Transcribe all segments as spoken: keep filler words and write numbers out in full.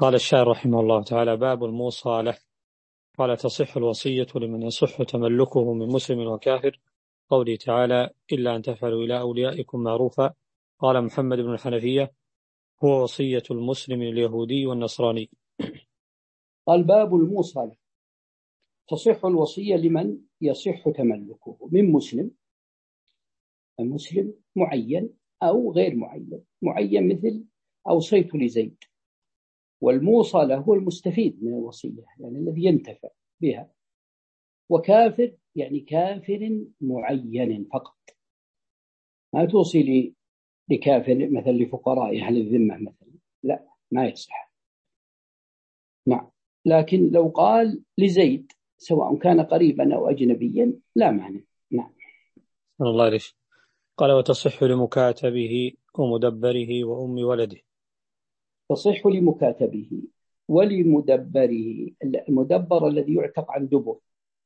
قال الشاعر رحمه الله تعالى: باب الموصى له. قال: تصح الوصية لمن يصح تملكه من مسلم وكافر، قوله تعالى: إلا أن تفعلوا إلى أوليائكم معروفا. قال محمد بن الحنفية: هو وصية المسلم اليهودي والنصراني. قال: باب الموصى له. تصح الوصية لمن يصح تملكه من مسلم، المسلم معين أو غير معين. معين مثل أوصيت لزيد، والموصى له هو المستفيد من الوصية، يعني الذي ينتفع بها. وكافر يعني كافر معين فقط، ما توصي لكافر مثل لفقراء أهل الذمة مثلا، لا، ما يصح. نعم، لكن لو قال لزيد سواء كان قريبا أو أجنبيا لا مانع. نعم. الله ليش. قال: وتصح لمكاتبه ومدبره وأم ولده. تصح لمكاتبه ولمدبره، المدبر الذي يعتق عن دبر،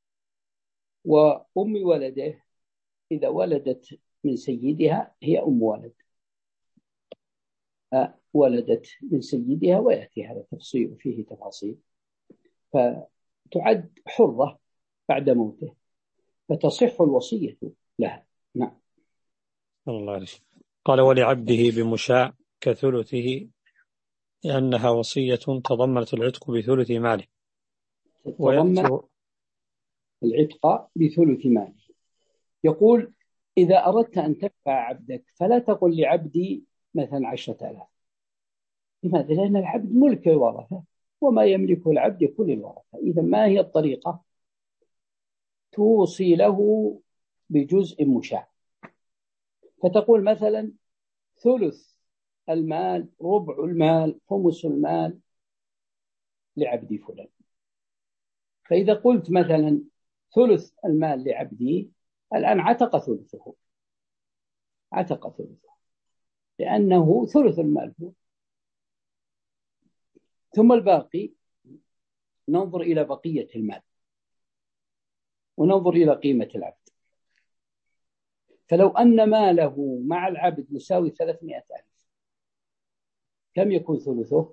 وأم ولده إذا ولدت من سيدها هي أم ولد، ولدت من سيدها، ويأتي هذا التفصيل فيه تفاصيل، فتعد حرة بعد موته، فتصح الوصية لها. نعم. الله عليك. قال: ولعبده بمشاع كثلثه، لأنها وصية تضمنت العتق بثلث ماله. تضمن العتق بثلث ماله. يقول: إذا أردت أن تدفع عبدك فلا تقل لعبدي مثلا عشرة آلاف. لماذا؟ لأن العبد ملك الورثة، وما يملكه العبد يكون الورثة. إذا ما هي الطريقة؟ توصي له بجزء مشاع، فتقول مثلا ثلث المال، ربع المال، خمس المال لعبدي فلان. فإذا قلت مثلا ثلث المال لعبدي، الآن عتق ثلثه، عتق ثلثه لأنه ثلث المال هو. ثم الباقي ننظر إلى بقية المال وننظر إلى قيمة العبد. فلو أن ماله مع العبد يساوي ثلاثمائة ألف، كم يكون ثلثه؟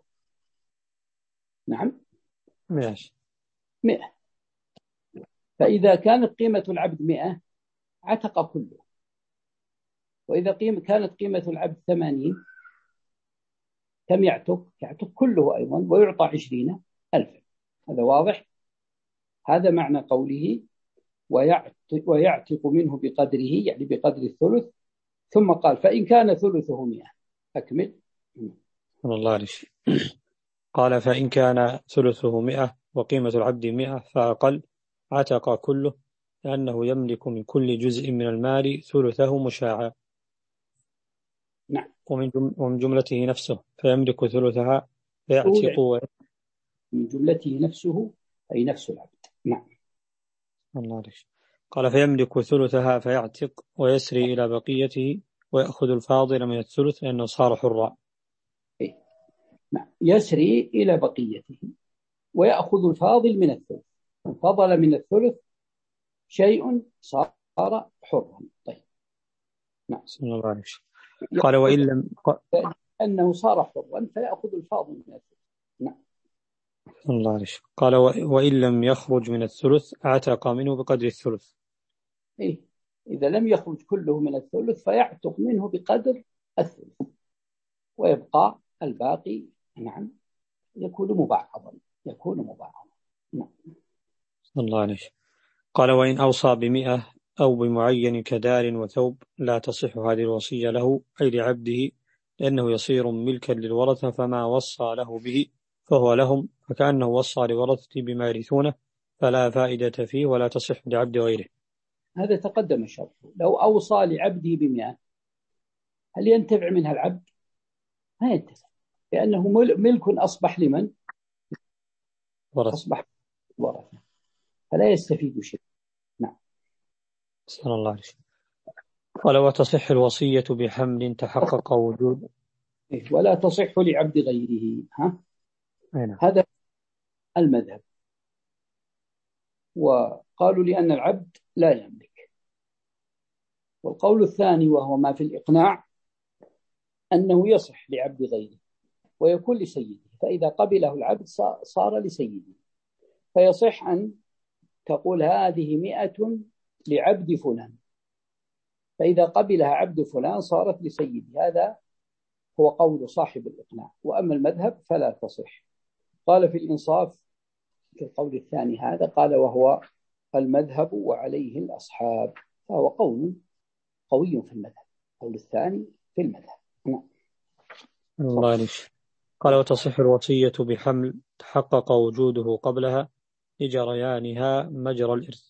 نعم، ماشي. مئة. فإذا كانت قيمة العبد مئة عتق كله، وإذا قيمة كانت قيمة العبد ثمانين، كم يعتق؟ يعتق كله أيضا، ويعطى عشرين ألفا. هذا واضح؟ هذا معنى قوله ويعتق, ويعتق منه بقدره، يعني بقدر الثلث. ثم قال: فإن كان ثلثه مئة. أكمل. الله عليك. قال: فإن كان ثلثه مئة وقيمة العبد مئة فأقل، عتق كله، لأنه يملك من كل جزء من المال ثلثه مشاعا. نعم. ومن ومن جملته نفسه فيملك ثلثها فيعتق. من جملته نفسه أي نفس العبد. نعم. الله عليك. قال: فيملك ثلثها فيعتق ويسري إلى بقيته ويأخذ الفاضل من الثلث لأنه صار حرا. إيه؟ نعم. يسري إلى بقيته ويأخذ الفاضل من الثلث. فضل من الثلث شيء صار حرا. طيب. نعم. الله عليك. قال: وإن لم أنه صار حرا فيأخذ الفاضل من الثلث. نعم. الله عليك. قال: وإن لم يخرج من الثلث اعتق منه بقدر الثلث. إيه؟ إذا لم يخرج كله من الثلث فيعتق منه بقدر الثلث، ويبقى الباقي. نعم. يكون مبعضا، يكون مبعضا. نعم. الله عليك. قال: وإن أوصى بمئة أو بمعين كدار وثوب لا تصح هذه الوصية له، أي لعبده، لأنه يصير ملكا للورثة، فما وصى له به فهو لهم، فكأنه وصى لورثته بما يرثونه، فلا فائدة فيه ولا تصح لعبد غيره. هذا تقدم شرطه. لو أوصى لعبده بمئة، هل ينتفع منها العبد؟ ما ينتفع، لأنه ملك أصبح لمن؟ ورث. أصبح ورثة، فلا يستفيد شيء. نعم. صلى الله عليه وسلم. قال: وتصح الوصية بحمل تحقق وجود. ولا تصح لعبد غيره. ها؟ أين؟ هذا المذهب. وقالوا لأن العبد لا يملك. والقول الثاني وهو ما في الإقناع أنه يصح لعبد غيره ويكون لسيده، فإذا قبله العبد صار لسيده. فيصح أن تقول هذه مئة لعبد فلان، فإذا قبلها عبد فلان صارت لسيده. هذا هو قول صاحب الإقناع. وأما المذهب فلا تصح. قال في الإنصاف في القول الثاني هذا، قال وهو المذهب وعليه الأصحاب، فهو قول قوي في المذهب. القول الثاني في المذهب. نعم. الله عليك. قال وتصح الوصية بحمل تحقق وجوده قبلها لجريانها مجرى الإرث.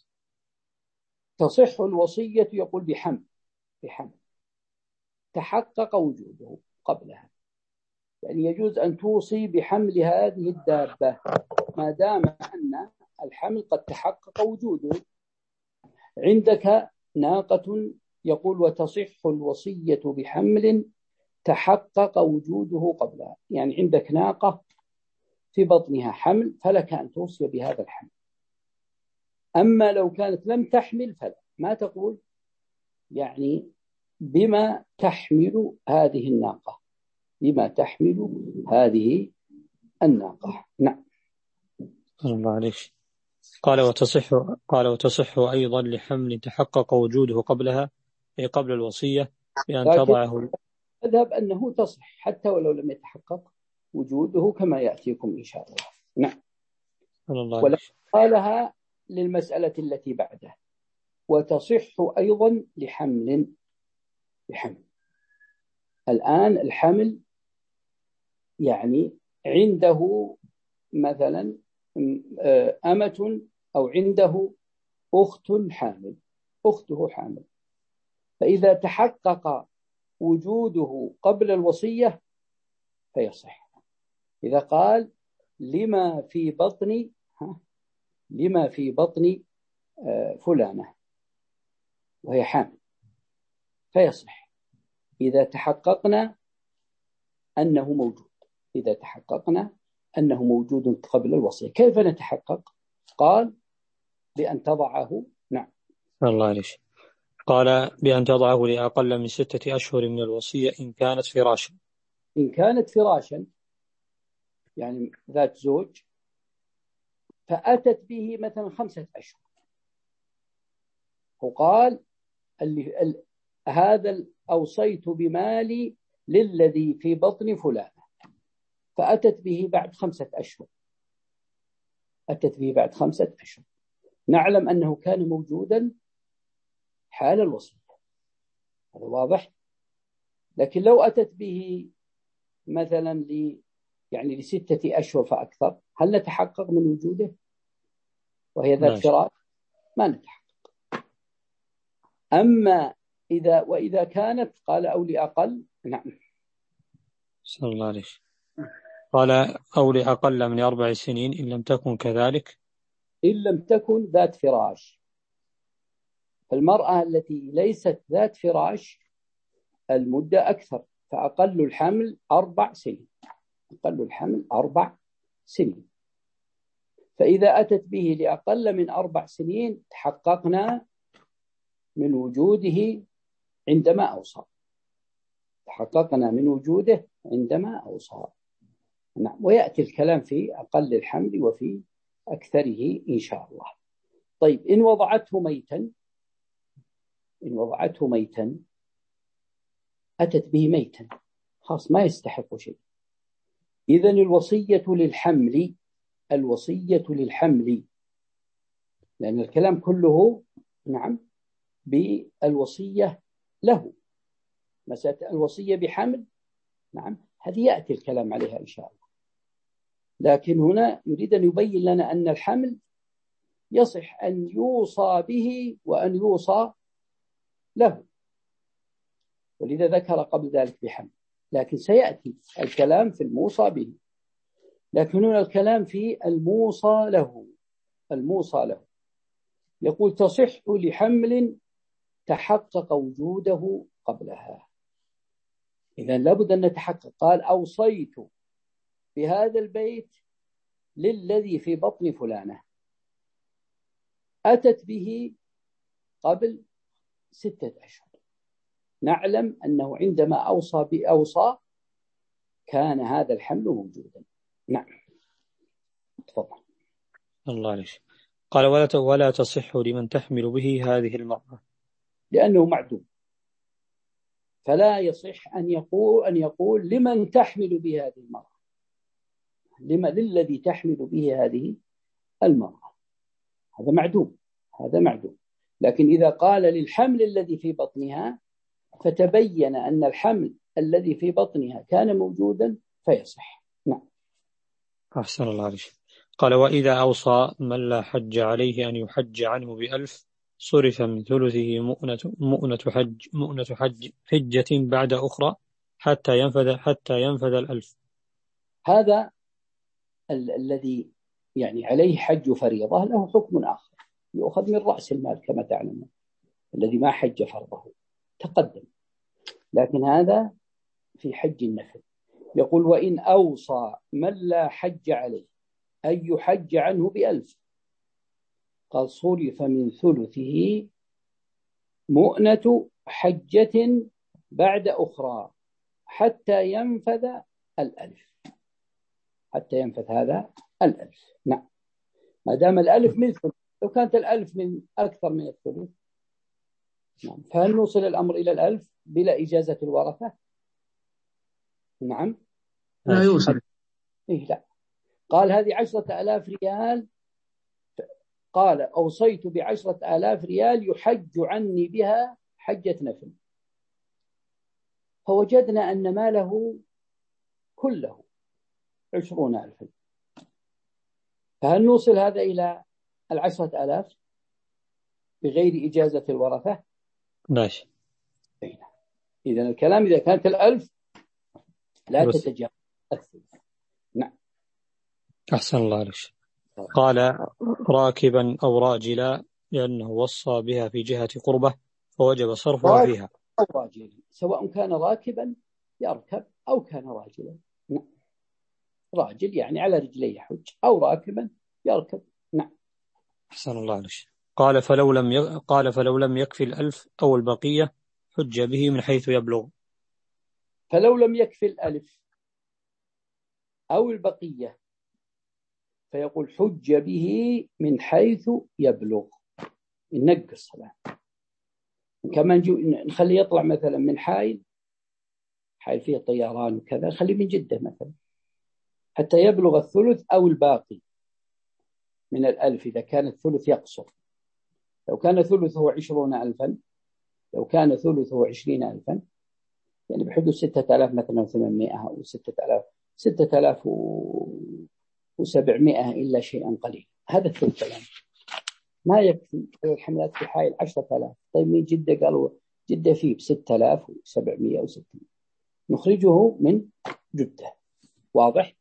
تصح الوصية يقول بحمل بحمل تحقق وجوده قبلها، يعني يجوز أن توصي بحمل هذه الدابة ما دام أن الحمل قد تحقق وجوده. عندك ناقة، يقول وتصح الوصية بحمل تحقق وجوده قبلها، يعني عندك ناقة في بطنها حمل فلك أن توصي بهذا الحمل. أما لو كانت لم تحمل فلا، ما تقول يعني بما تحمل هذه الناقة، بما تحمل هذه الناقة. نعم. الله عليك. قال وتصح قال وتصح أيضا لحمل تحقق وجوده قبلها، أي قبل الوصية، بأن تضعه. أذهب أنه تصح حتى ولو لم يتحقق وجوده كما يأتيكم إن شاء الله. نعم. ولا قالها للمسألة التي بعده، وتصح أيضا لحمل لحمل الآن الحمل يعني عنده مثلا أمة أو عنده أخت حامل، أخته حامل، فإذا تحقق وجوده قبل الوصية فيصح. إذا قال لما في بطن لما في بطن فلانة وهي حامل فيصح إذا تحققنا أنه موجود، إذا تحققنا أنه موجود قبل الوصية. كيف نتحقق؟ قال بأن تضعه. نعم. الله عليك. قال بأن تضعه لأقل من ستة أشهر من الوصية إن كانت فراشا. إن كانت فراشا يعني ذات زوج، فأتت به مثلا خمسة أشهر، وقال اللي ال... هذا أوصيت بمالي للذي في بطن فلان، فأتت به بعد خمسة أشهر أتت به بعد خمسة أشهر نعلم أنه كان موجودا حال الوصية، هذا واضح. لكن لو أتت به مثلا ل يعني لستة أشهر فأكثر، هل نتحقق من وجوده وهي ذات فراش؟ ما نتحقق. أما إذا وإذا كانت قال أو لأقل. نعم. صلى الله عليه. قال أو لأقل من أربع سنين إن لم تكن كذلك. إن لم تكن ذات فراش، المرأة التي ليست ذات فراش المدة أكثر، فأقل الحمل أربع سنين أقل الحمل أربع سنين فإذا أتت به لأقل من أربع سنين تحققنا من وجوده عندما أوصى تحققنا من وجوده عندما أوصى. نعم. ويأتي الكلام في أقل الحمل وفي أكثره إن شاء الله. طيب إن وضعته ميتا إن وضعته ميتا أتت به ميتا خاص ما يستحق شيء، إذن الوصية للحمل الوصية للحمل لأن الكلام كله نعم بالوصية له. مسألة الوصية بحمل نعم هذه يأتي الكلام عليها إن شاء الله، لكن هنا يريد أن يبين لنا أن الحمل يصح أن يوصى به وأن يوصى له، ولذا ذكر قبل ذلك بحمل، لكن سيأتي الكلام في الموصى به. لكن هنا الكلام في الموصى له الموصى له يقول تصح لحمل تحقق وجوده قبلها. إذن لابد أن نتحقق. قال أوصيت بهذا البيت للذي في بطن فلانة، أتت به قبل ستة أشهر، نعلم أنه عندما أوصى بأوصى كان هذا الحمل موجودا، نعم تفضل. الله عليك. قال ولا ولا تصح لمن تحمل به هذه المرأة، لأنه معدوم، فلا يصح أن يقول أن يقول لمن تحمل به هذه المرأة، لما للذي تحمل به هذه المرأة، هذا معدوم، هذا معدوم. لكن إذا قال للحمل الذي في بطنها فتبين أن الحمل الذي في بطنها كان موجودا فيصح. نعم. أحسن الله عليك. قال وإذا أوصى من لا حج عليه أن يحج عنه بألف صرف من ثلثه مؤنة مؤنة حج مؤنة حج حجة بعد أخرى حتى ينفذ حتى ينفذ الألف. هذا ال الذي يعني عليه حج فريضة له حكم آخر، يؤخذ من رأس المال كما تعلمون، الذي ما حج فرضه تقدم. لكن هذا في حج النفل. يقول وإن أوصى من لا حج عليه أن يحج عنه بألف، قال صرف من ثلثه مؤنة حجة بعد أخرى حتى ينفذ الألف، حتى ينفذ هذا الألف. نعم، ما دام الألف من ثلث، لو كانت الألف من أكثر من الثلث، نعم، فهل نوصل الأمر إلى الألف بلا إجازة الورثة؟ نعم لا يوصل. إيه لا، قال هذه عشرة آلاف ريال، قال أوصيت بعشرة آلاف ريال يحج عني بها حجة نفل، فوجدنا أن ماله كله عشرون ألفا، فهل نوصل هذا إلى العشرة آلاف بغير إجازة الورثة؟ ماشي. إذن الكلام إذا كانت الألف لا تتجاوز الثلث. نعم. أحسن الله عليك. قال راكبا أو راجلا لأنه وصى بها في جهة قربة فوجب صرفها فيها. أو راجل، سواء كان راكبا يركب أو كان راجلا. نعم. راجل يعني على رجليه يحج، أو راكبا يركب. نعم. أحسن الله عليك. قال فلو لم ي... قال فلو لم يكفي الألف أو البقية حج به من حيث يبلغ. فلو لم يكفي الألف أو البقية فيقول حج به من حيث يبلغ، ننقص كمان نخليه يطلع مثلا من حائل، حائل فيه طيران وكذا، نخليه من جدة مثلا حتى يبلغ الثلث أو الباقي من الألف إذا كان الثلث يقصر. لو كان ثلثه عشرون ألفا، لو كان ثلثه عشرين ألفا، يعني بحدود ستة آلاف مثلا ثمانمائة أو ستة آلاف ستة آلاف وسبعمائة إلا شيئا قليل، هذا الثلث الآن ما يكفي الحملات في حائل عشرة آلاف. طيب من جدة قالوا جدة فيه بستة آلاف وسبعمائة وستين، نخرجه من جدة. واضح؟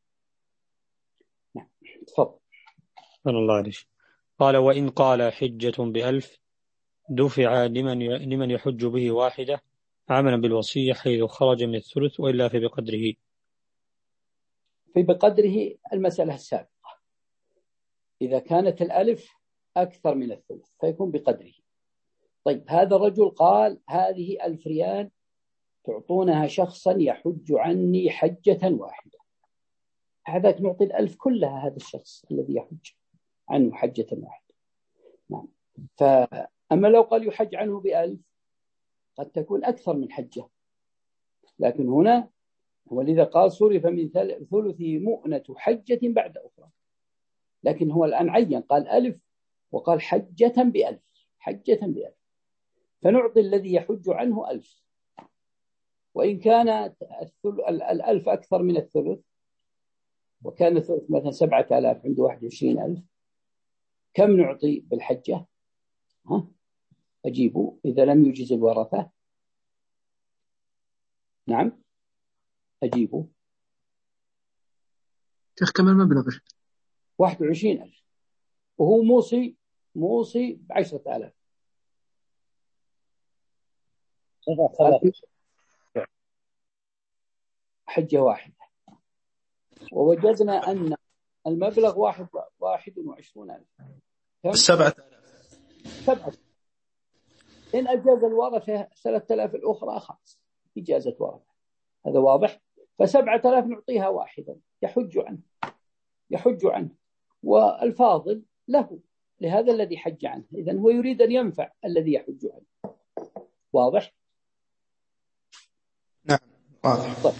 نعم تفضل. الله عليك. قال وإن قال حجة بألف دفع لمن لمن يحج به واحدة عملا بالوصية حيث خرج من الثلث، وإلا في بقدره. في بقدره المسألة السابقة، إذا كانت الألف أكثر من الثلث فيكون بقدره. طيب هذا الرجل قال هذه ألف ريال تعطونها شخصا يحج عني حجة واحدة، هذاك نعطي الألف كلها هذا الشخص الذي يحج عنه حجة واحدة. نعم. فأما لو قال يحج عنه بألف قد تكون أكثر من حجة، لكن هنا ولذا قال صرف من ثلثه مؤنة حجة بعد أخرى، لكن هو الآن عين قال ألف وقال حجة بألف، حجة بألف، فنعطي الذي يحج عنه ألف. وإن كانت الألف أكثر من الثلث وكان الثلث مثلا سبعة آلاف عنده واحد وعشرين ألف، كم نعطي بالحجة؟ ها؟ أجيبوا إذا لم يجز الورثة. نعم أجيبوا. شيخ كم المبلغ؟ واحد وعشرين ألف، وهو موصي موصي بعشرة آلاف. حجة واحدة، ووجدنا أن المبلغ واحد واحد وعشرون ألف. سبعة آلاف. سبعة. إن أجاز الورثة ثلاثة آلاف الأخرى خلاص إجازة ورثة، هذا واضح. فسبعة آلاف نعطيها واحدا يحج عنه، يحج عنه، والفاضل له لهذا الذي حج عنه. إذن هو يريد أن ينفع الذي يحج عنه. واضح؟ نعم واضح. طيب.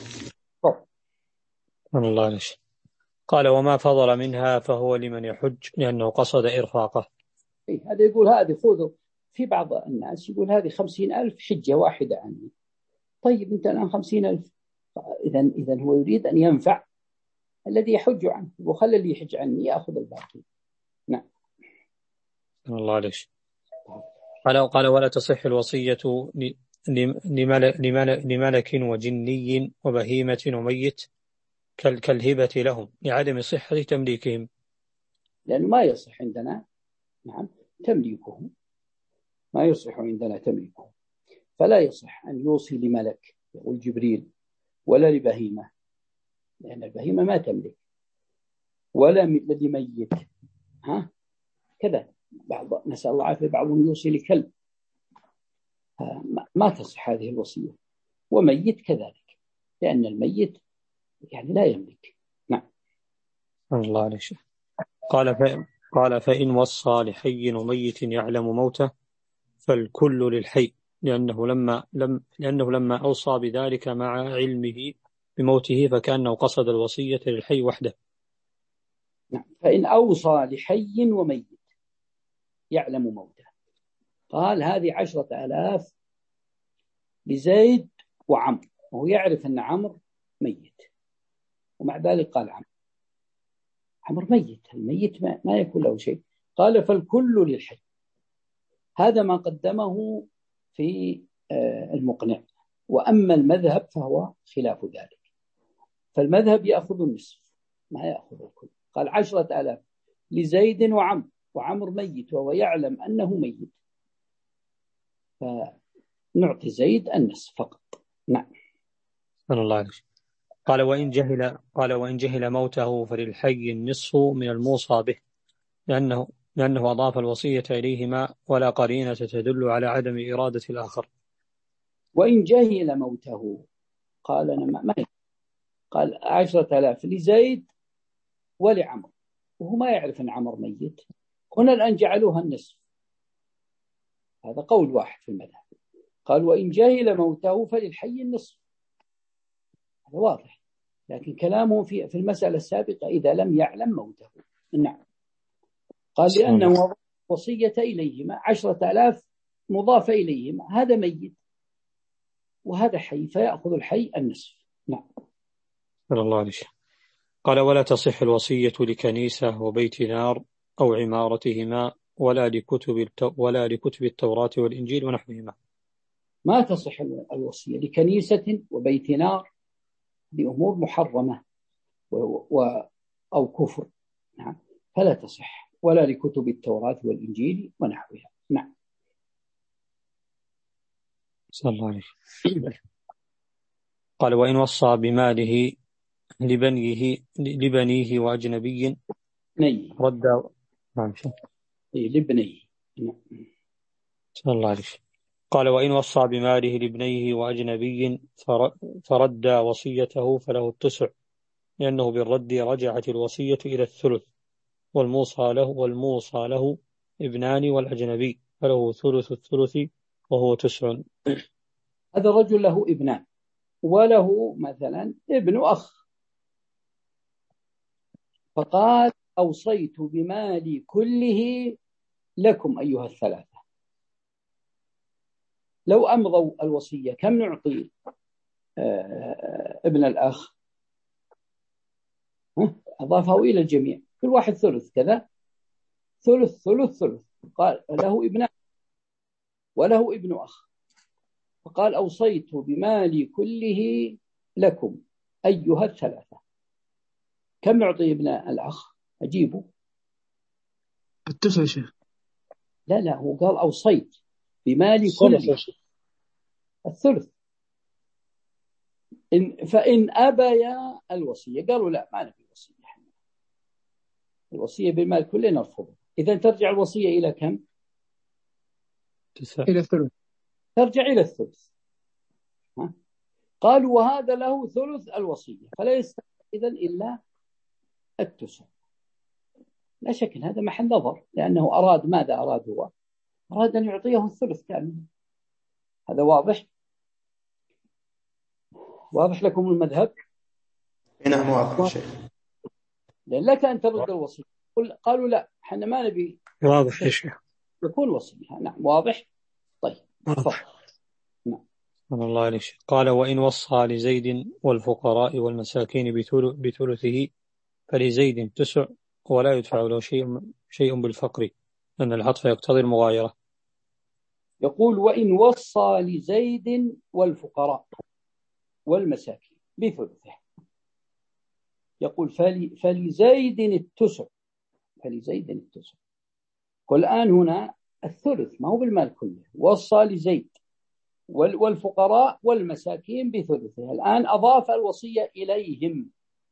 الله عليك. قال وما فضل منها فهو لمن يحج لأنه قصد إرفاقه. إيه هذا يقول هذه خذوا. في بعض الناس يقول هذه خمسين ألف حجة واحدة عني. طيب أنت الآن خمسين ألف، إذن إذن هو يريد أن ينفع الذي يحج عنه، وخلى اللي يحج عني يأخذ الباقي. نعم. الله عليك. قال قال ولا تصح الوصية لملك, لملك وجني وبهيمة وميت كالهبة لهم لعدم صحة تمليكهم، لأنه ما يصح عندنا نعم تمليكهم، ما يصح عندنا تمليكهم، فلا يصح أن يوصي لملك يقول جبريل ولا لبهيمة، لأن البهيمة ما تملك، ولا لميت. ها كذا بعض نسأل الله عافية بعضهم يوصي لكلب، ما تصح هذه الوصية. وميت كذلك، لأن الميت يعني لا يملك. نعم. الله عليه. قال فإن قال فإن وصى لحي وميت يعلم موته فالكل للحي، لأنه لما لم لأنه لما أوصى بذلك مع علمه بموته فكأنه قصد الوصية للحي وحده. نعم. فإن أوصى لحي وميت يعلم موته، قال هذه عشرة آلاف لزيد وعمر، وهو يعرف أن عمر ميت، ومع ذلك قال عمر عمر ميت، الميت ما, ما يكون له شيء. قال فالكل للحي. هذا ما قدمه في المقنع. وأما المذهب فهو خلاف ذلك، فالمذهب يأخذ النصف ما يأخذ الكل. قال عشرة آلاف لزيد وعمر، وعمر ميت وهو يعلم أنه ميت، فنعطي زيد النصف فقط. نعم. الله عليه. قال وإن جهل قال وإن جهل موته فللحي النصف من الموصى به، لأنه لأنه أضاف الوصية إليهما ولا قرينة تدل على عدم إرادة الآخر. وإن جهل موته قال أنا ما قال عشرة آلاف لزيد ولعمر، وهو ما يعرف أن عمر ميت، هنا الآن جعلوها النصف. هذا قول واحد في المذهب. قال وإن جهل موته فللحي النصف، هذا واضح. لكن كلامه في في المسألة السابقة إذا لم يعلم موته. نعم. قال لأنه وصية إليهما عشرة آلاف مضافة إليهما، هذا ميت وهذا حي، فيأخذ الحي النصف. نعم. الله عليه. قال ولا تصح الوصية لكنيسة وبيت نار أو عمارتهما ولا لكتب التو... ولا لكتب التوراة والإنجيل ونحوهما. ما تصح الوصية لكنيسة وبيت نار بأمور محرمة و... و... أو كفر، نعم، فلا تصح، ولا لكتب التوراة والإنجيل ونحوها. نعم. صلى الله عليه. قال وإن وصى بماله لبنيه لبنيه وأجنبي نيه. رد نعم إيه لبنيه. نعم. صلى الله عليه. قال وإن وصى بماله لابنيه وأجنبي فرد وصيته فله التسع، لأنه بالرد رجعت الوصية إلى الثلث، والموصى له والموصى له ابنان والأجنبي فله ثلث الثلث وهو تسع. هذا الرجل له ابنان وله مثلا ابن أخ، فقال أوصيت بمالي كله لكم أيها الثلاثة. لو أمضوا الوصية كم نعطي آه ابن الأخ؟ أضافه إلى الجميع، كل واحد ثلث كذا، ثلث ثلث ثلث. قال له ابنان وله ابن أخ، فقال أوصيت بمالي كله لكم أيها الثلاثة. كم نعطي ابن الأخ؟ أجيبه. التسع شيخ. لا لا هو قال أوصيت بمالي كله الثلث. إن فإن أبيا الوصية قالوا لا ما نبي وصية، الوصية بالمال كله نرفضه. إذا ترجع الوصية إلى كم؟ إلى الثلث. ترجع إلى الثلث. ها؟ قالوا وهذا له ثلث الوصية، فلا يستحق إذن إلا التسع. لا شك أن هذا محل نظر، لأنه أراد ماذا أراد هو؟ أراد أن يعطيه الثلث كامل. هذا واضح؟ واضح لكم المذهب؟ نعم واضح شيخ. لأن لك أن ترد الوصية. قالوا لا، احنا ما نبي واضح يا شيخ، يكون وصية. نعم واضح. طيب واضح. نعم. الله عليك. قال وإن وصى لزيد والفقراء والمساكين بثلثه فلزيد تسع ولا يدفع له شيء شيء بالفقر، لأن العطف يقتضي المغايرة. يقول وإن وصى لزيد والفقراء والمساكين بثلثه، يقول فلي فلزيد التسع، فلزيد التسع. والآن هنا الثلث ما هو بالمال كله، وصى لزيد والفقراء والمساكين بثلثه، الآن أضاف الوصية إليهم،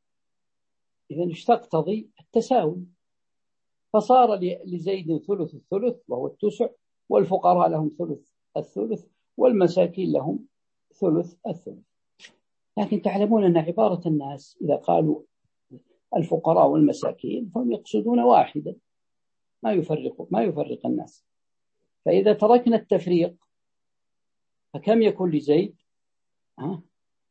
إذن ايش تقتضي؟ التساوي، فصار لزيد ثلث الثلث وهو التسع، والفقراء لهم ثلث الثلث، والمساكين لهم ثلث الثلث. لكن تعلمون أن عبارة الناس إذا قالوا الفقراء والمساكين فهم يقصدون واحدا، ما يفرق ما يفرق الناس. فإذا تركنا التفريق فكم يكون لزيد؟ ها؟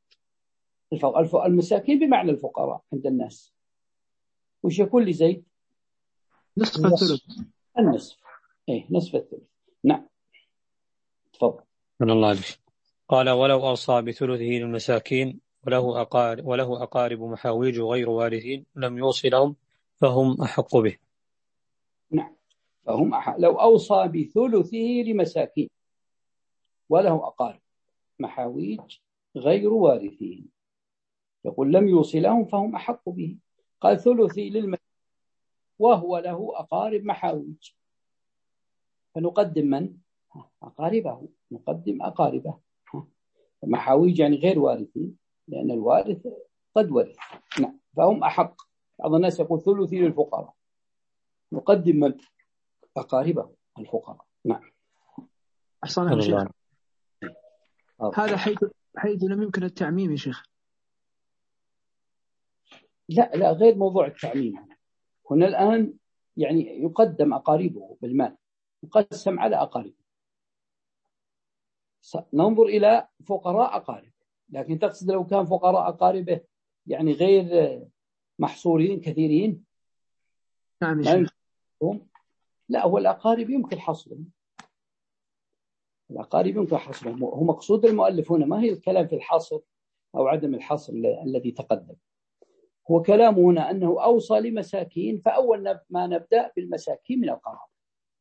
المساكين بمعنى الفقراء عند الناس، وش يكون لزيد؟ نصف الثلث. النصف. إيه نصف الثلث. نعم تفضل. من الله عليك. قال ولو أوصى بثلثه للمساكين وله أقارب, وله أقارب محاويج غير وارثين لم يوصي لهم فهم أحق به. نعم فهم أحق. لو أوصى بثلثه لمساكين وله أقارب محاويج غير وارثين، يقول لم يوصي لهم فهم أحق به. قال ثلثي للمساكين وهو له أقارب محاويج، فنقدم من؟ أقاربه، نقدم أقاربه. محاويج يعني غير وارثين، لأن الوارث قد ورث. نعم فهم أحق. بعض الناس يقول ثلثي للفقراء، نقدم من؟ أقاربه الفقراء. نعم أحسن يا شيخ. هذا حيث حيث لم يمكن التعميم يا شيخ. لا لا غير موضوع التعميم. هنا الآن يعني يقدم أقاربه بالمال، يقسم على أقاربه. ننظر إلى فقراء أقارب، لكن تقصد لو كان فقراء أقاربه يعني غير محصورين كثيرين؟ نعم يا شيخ. لا هو الأقارب يمكن حصرهم، الأقارب يمكن حصرهم. هو مقصود المؤلف هنا ما هي الكلام في الحصر أو عدم الحصر الذي تقدم، هو كلام هنا أنه أوصى لمساكين، فأول ما نبدأ بالمساكين من القرابة.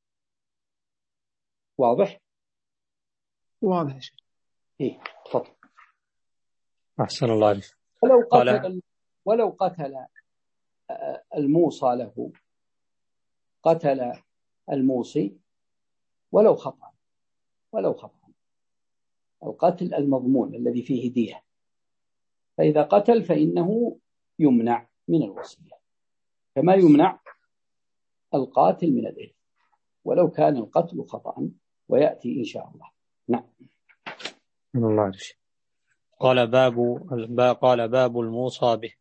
واضح؟ واضح يا شيخ. إيه تفضل. أحسن الله عليك. ولو قتل ولو قتل الموصى له، قتل الموصي ولو خطأ، ولو خطأ القتل المضمون الذي فيه دية، فإذا قتل فإنه يمنع من الوصية كما يمنع القاتل من الإرث ولو كان القتل خطأ، ويأتي إن شاء الله. نعم. من الله عليك. قال باب قال باب الموصى به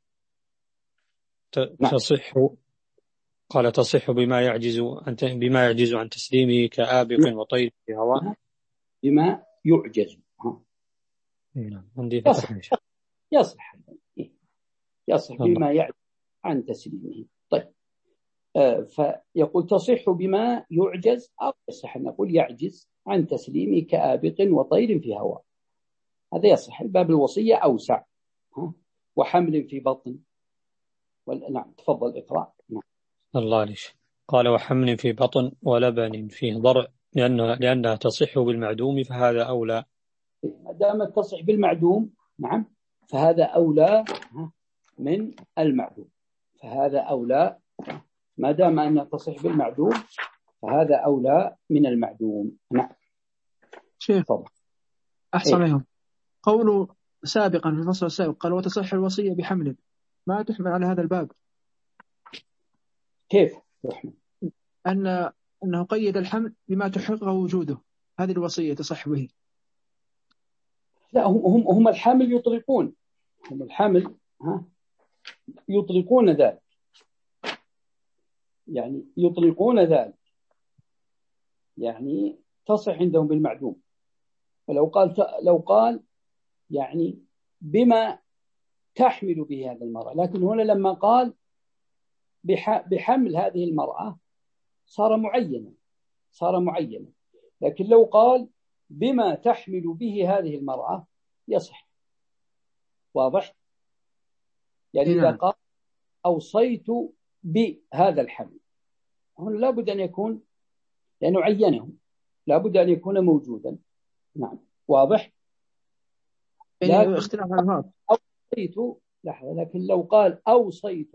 تصح. قال تصح بما يعجز عن بما يعجز عن تسليمه كآبق وطير في هواء. بما يعجز. نعم عندي فتح. يصح يصح بما يعجز عن تسليمه. طيب آه فيقول تصح بما يعجز، أو يصح أن نقول يعجز عن تسليمه كآبق وطير في هواء، هذا يصح. الباب الوصية أوسع. ها؟ وحمل في بطن وال... نعم تفضل اقرأ. نعم. الله عليك. قال وحمل في بطن ولبن فيه ضرع لأنها, لأنها تصح بالمعدوم فهذا أولى. ما دامت تصح بالمعدوم نعم فهذا أولى من المعدوم، فهذا أولى ما دام أنها تصح بالمعدوم فهذا أولى من المعدوم. نعم شيخ أحسن لهم. إيه؟ قوله سابقا في الفصل السابق قال وتصح الوصية بحمل، ما تحمل على هذا الباب؟ كيف تحمل؟ أن أنه قيد الحمل بما تحقق وجوده، هذه الوصية تصح به. لا هم هم الحمل يطلقون، هم الحمل ها يطلقون ذلك، يعني يطلقون ذلك، يعني تصح عندهم بالمعدوم. ولو قال لو قال يعني بما تحمل به هذه المرأة، لكن هنا لما قال بحمل هذه المرأة صار معينا صار معينا لكن لو قال بما تحمل به هذه المرأة يصح. واضح؟ يعني إذا قال أوصيت بهذا الحمل، هنا لابد أن يكون، لأنه عينه، لابد أن يكون موجودا. نعم واضح. يعني اختلاف الألفاظ. أوصيت، لحظة، لكن لو قال أوصيت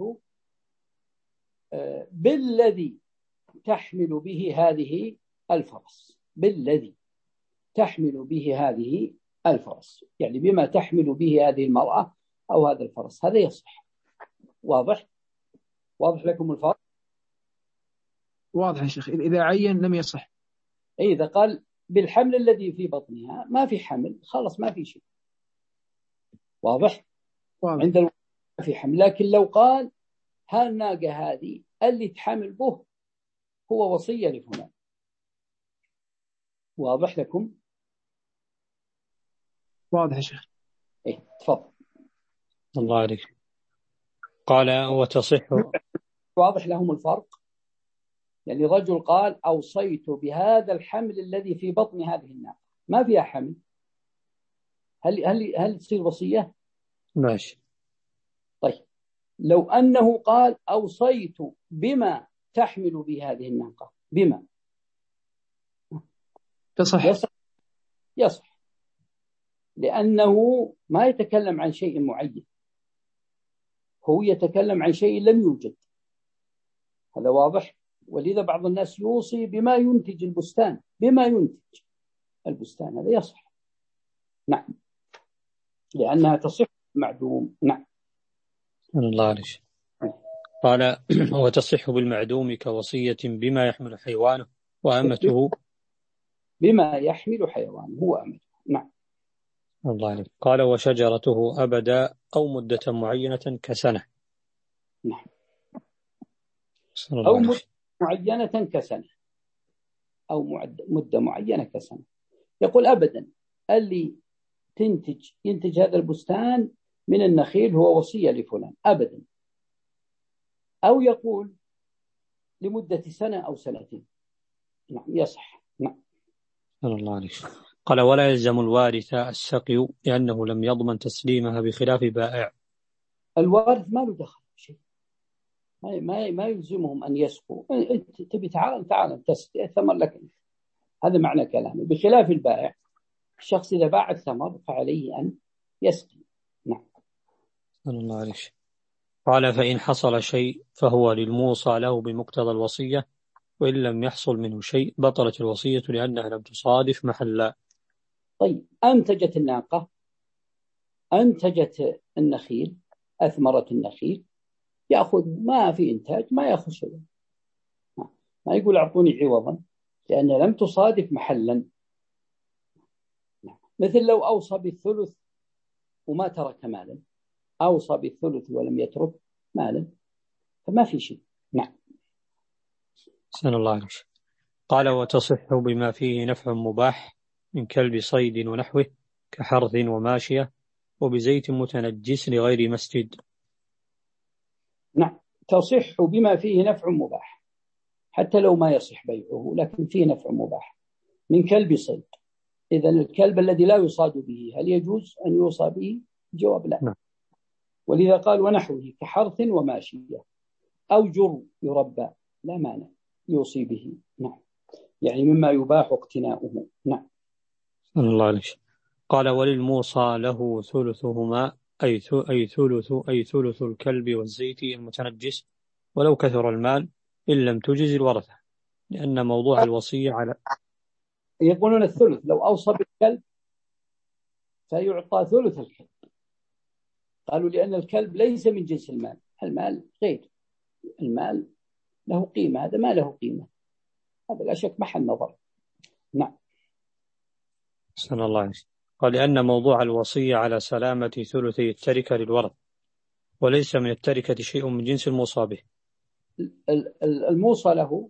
بالذي تحمل به هذه الفرس، بالذي تحمل به هذه الفرس، يعني بما تحمل به هذه المرأة أو هذا الفرس، هذا يصح. واضح؟ واضح لكم الفرق؟ واضح يا شيخ. إذا عين لم يصح. إذا قال بالحمل الذي في بطنها، ما في حمل، خلاص ما في شيء. واضح؟ واضح. عند الوقت ما في حمل. لكن لو قال هالناقة هذه اللي تحمل به هو وصية لفلان. واضح لكم؟ واضح يا شيخ. إيه تفضل. الله عليك. قال وتصح. واضح لهم الفرق؟ يعني رجل قال أوصيت بهذا الحمل الذي في بطن هذه الناقة، ما فيها حمل، هل هل هل تصير وصية؟ ماشي. طيب لو أنه قال أوصيت بما تحمل به هذه الناقة، بما تصح. يصح. يصح لأنه ما يتكلم عن شيء معين، هو يتكلم عن شيء لم يوجد. هذا واضح. ولذا بعض الناس يوصي بما ينتج البستان، بما ينتج البستان، هذا يصح. نعم، لأنها تصح معدوم. نعم. الله عليك. قال وتصح بالمعدوم كوصية بما يحمل حيوانه وأمته. بما يحمل حيوانه هو أمته. نعم. الله عليك. قال وشجرته أبدا أو مدة معينة كسنة. نعم. أو مدة معينة كسنة، أو مدة معينة كسنة. يقول أبدا اللي تنتج ينتج هذا البستان من النخيل هو وصية لفلان أبدا. أو يقول لمدة سنة أو سنتين. نعم يصح. نعم. الله عليك. قال ولا يلزم الوارث السقي لأنه لم يضمن تسليمها بخلاف بائع. الوارث ما له دخل شيء، ما ما يلزمهم أن يسقوا. أنت تبي تعال تعال تسقي الثمر لك، هذا معنى كلامه. بخلاف البائع، الشخص إذا باع الثمر فعليه أن يسقي. نعم. الله عليك. قال فإن حصل شيء فهو للموصى له بمقتضى الوصية، وإن لم يحصل منه شيء بطلت الوصية لأنها لم تصادف محلا. طيب أنتجت الناقة، أنتجت النخيل، أثمرت النخيل، يأخذ ما في إنتاج، ما يأخذ شيء، ما يقول أعطوني عوضا، لأنها لم تصادف محلا. مثل لو أوصى بالثلث وما ترك مالا، أوصى بالثلث ولم يترك مالا، فما في شيء. نعم. سن الله عليك. قال وتصح بما فيه نفع مباح من كلب صيد ونحوه كحرث وماشية وبزيت متنجس لغير مسجد. نعم، تصح بما فيه نفع مباح حتى لو ما يصح بيعه، لكن فيه نفع مباح من كلب صيد. إذن الكلب الذي لا يصاد به هل يجوز أن يوصى به؟ جواب لا. نعم. ولذا قال ونحوه كحرث وماشية أو جر يربى لا مانع يوصي به. نعم، يعني مما يباح اقتناؤه. نعم. الله عليك. قال وللموصى له ثلثهما أي أي ثلث أي ثلث الكلب والزيت المتنجس ولو كثر المال إن لم تجز الورثة، لأن موضوع الوصية على يقولون الثلث لو أوصى بالكلب فيعطى ثلث الكلب. قالوا لأن الكلب ليس من جنس المال، المال غير، المال له قيمة، هذا ما له قيمة، هذا لا شك محل نظر. نعم. سن الله عليه. قال لأن موضوع الوصية على سلامة ثلثي التركة للورث، وليس من التركة شيء من جنس الموصى به، الموصى له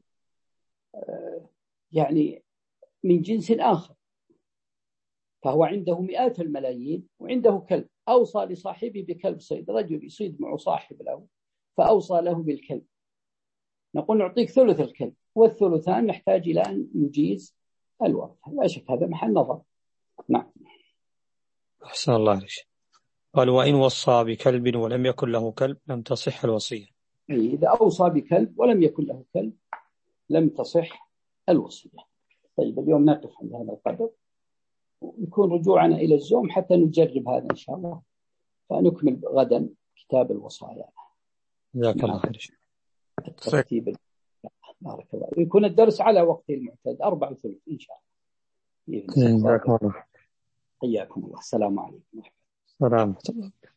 يعني من جنس آخر، فهو عنده مئات الملايين وعنده كلب، أوصى لصاحبه بكلب صيد، رجل يصيد معه صاحب له فأوصى له بالكلب، نقول نعطيك ثلث الكلب، والثلثان نحتاج إلى أن يجيز الورثة. لا شك هذا محل نظر. نعم. أحسن الله عليك. قال وإن وصى بكلب ولم يكن له كلب لم تصح الوصية. إذا أوصى بكلب ولم يكن له كلب لم تصح الوصية. طيب اليوم نقف عند هذا القدر، ويكون رجوعنا إلى الزوم حتى نجرب هذا إن شاء الله، فنكمل غدا كتاب الوصايا. جزاك الله خير. الترتيب. بارك الله. يكون الدرس على وقت المعتاد أربعة وثلث إن شاء الله. جزاك الله. حياكم الله. السلام عليكم. السلام عليكم.